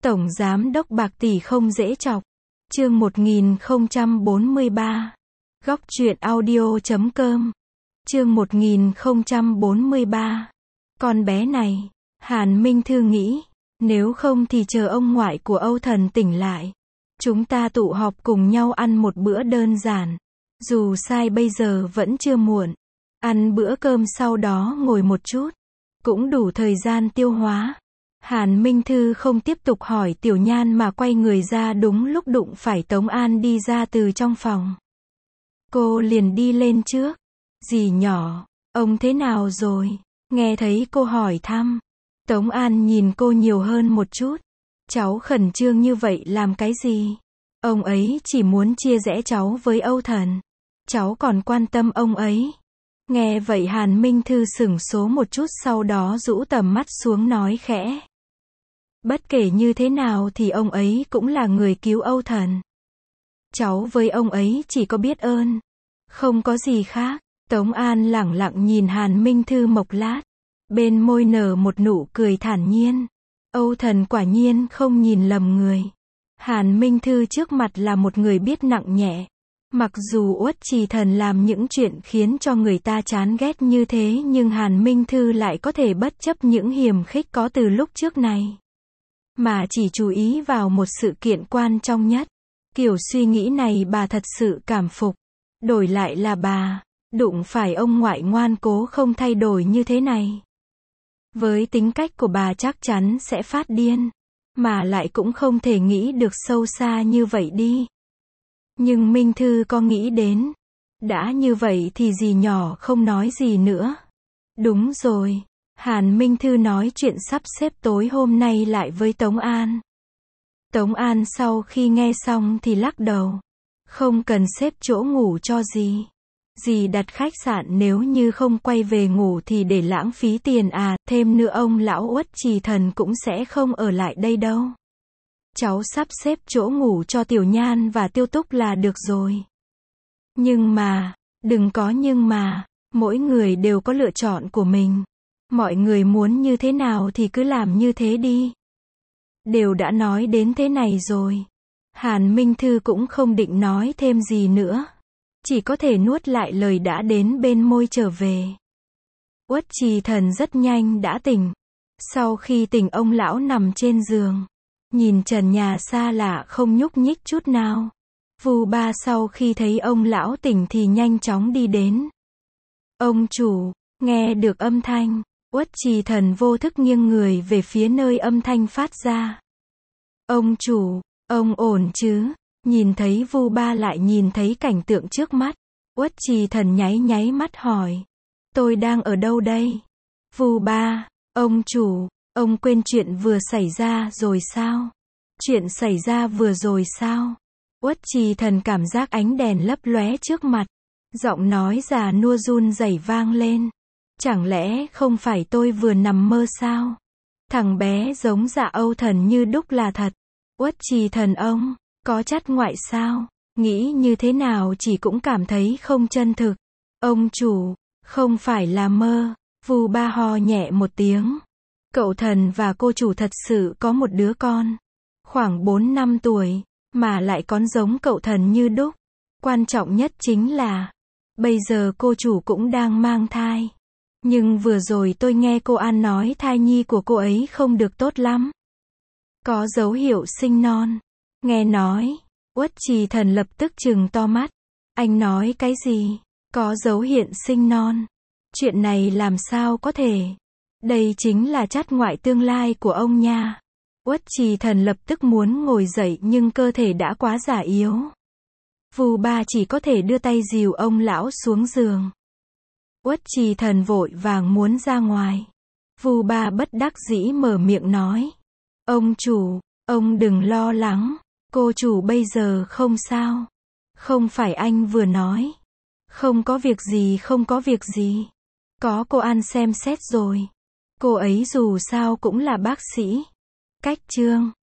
Tổng Giám đốc bạc tỷ không dễ chọc. Chương 1043. Góc truyện audio.com. Chương 1043. Con bé này, Hàn Minh Thư nghĩ, nếu không thì chờ ông ngoại của Âu Thần tỉnh lại. Chúng ta tụ họp cùng nhau ăn một bữa đơn giản. Dù sao bây giờ vẫn chưa muộn. Ăn bữa cơm sau đó ngồi một chút. Cũng đủ thời gian tiêu hóa. Hàn Minh Thư không tiếp tục hỏi Tiểu Nhan mà quay người ra đúng lúc đụng phải Tống An đi ra từ trong phòng. Cô liền đi lên trước. Dì nhỏ, ông thế nào rồi? Nghe thấy cô hỏi thăm. Tống An nhìn cô nhiều hơn một chút. Cháu khẩn trương như vậy làm cái gì? Ông ấy chỉ muốn chia rẽ cháu với Âu Thần. Cháu còn quan tâm ông ấy. Nghe vậy Hàn Minh Thư sửng số một chút, sau đó rũ tầm mắt xuống nói khẽ. Bất kể như thế nào thì ông ấy cũng là người cứu Âu Thần. Cháu với ông ấy chỉ có biết ơn. Không có gì khác. Tống An lẳng lặng nhìn Hàn Minh Thư một lát. Bên môi nở một nụ cười thản nhiên. Âu Thần quả nhiên không nhìn lầm người. Hàn Minh Thư trước mặt là một người biết nặng nhẹ. Mặc dù Uất Trì Thần làm những chuyện khiến cho người ta chán ghét như thế, nhưng Hàn Minh Thư lại có thể bất chấp những hiềm khích có từ lúc trước này. Mà chỉ chú ý vào một sự kiện quan trọng nhất. Kiểu suy nghĩ này bà thật sự cảm phục. Đổi lại là bà, đụng phải ông ngoại ngoan cố không thay đổi như thế này. Với tính cách của bà chắc chắn sẽ phát điên. Mà lại cũng không thể nghĩ được sâu xa như vậy đi. Nhưng Minh Thư có nghĩ đến. Đã như vậy thì dì nhỏ không nói gì nữa. Đúng rồi. Hàn Minh Thư nói chuyện sắp xếp tối hôm nay lại với Tống An. Tống An sau khi nghe xong thì lắc đầu. Không cần xếp chỗ ngủ cho dì. Dì đặt khách sạn, nếu như không quay về ngủ thì để lãng phí tiền à, thêm nữa ông lão Uất Trì Thần cũng sẽ không ở lại đây đâu. Cháu sắp xếp chỗ ngủ cho Tiểu Nhan và Tiêu Túc là được rồi. Nhưng mà, đừng có nhưng mà, mỗi người đều có lựa chọn của mình. Mọi người muốn như thế nào thì cứ làm như thế đi. Đều đã nói đến thế này rồi. Hàn Minh Thư cũng không định nói thêm gì nữa. Chỉ có thể nuốt lại lời đã đến bên môi trở về. Uất Trì Thần rất nhanh đã tỉnh. Sau khi tỉnh ông lão nằm trên giường. Nhìn trần nhà xa lạ không nhúc nhích chút nào. Vu Ba sau khi thấy ông lão tỉnh thì nhanh chóng đi đến. Ông chủ, nghe được âm thanh. Uất Trì Thần vô thức nghiêng người về phía nơi âm thanh phát ra. Ông chủ, ông ổn chứ? Nhìn thấy Vu Ba lại nhìn thấy cảnh tượng trước mắt. Uất Trì Thần nháy nháy mắt hỏi. Tôi đang ở đâu đây? Vu Ba, ông chủ, ông quên chuyện vừa xảy ra rồi sao? Chuyện xảy ra vừa rồi sao? Uất Trì Thần cảm giác ánh đèn lấp lóe trước mặt. Giọng nói già nua run rẩy vang lên. Chẳng lẽ không phải tôi vừa nằm mơ sao? Thằng bé giống dạ Âu Thần như đúc là thật. Uất Trì Thần ông, có chắt ngoại sao? Nghĩ như thế nào chỉ cũng cảm thấy không chân thực. Ông chủ, không phải là mơ. Vu Ba ho nhẹ một tiếng. Cậu Thần và cô chủ thật sự có một đứa con. Khoảng 4 năm tuổi, mà lại con giống cậu Thần như đúc. Quan trọng nhất chính là, bây giờ cô chủ cũng đang mang thai. Nhưng vừa rồi tôi nghe cô An nói thai nhi của cô ấy không được tốt lắm. Có dấu hiệu sinh non. Nghe nói, Uất Trì Thần lập tức trừng to mắt. Anh nói cái gì? Có dấu hiện sinh non. Chuyện này làm sao có thể? Đây chính là chắt ngoại tương lai của ông nha. Uất Trì Thần lập tức muốn ngồi dậy nhưng cơ thể đã quá già yếu. Vu Ba chỉ có thể đưa tay dìu ông lão xuống giường. Uất Trì Thần vội vàng muốn ra ngoài. Vu Ba bất đắc dĩ mở miệng nói. Ông chủ, ông đừng lo lắng. Cô chủ bây giờ không sao. Không phải anh vừa nói. Không có việc gì, không có việc gì. Có cô An xem xét rồi. Cô ấy dù sao cũng là bác sĩ. Cách chương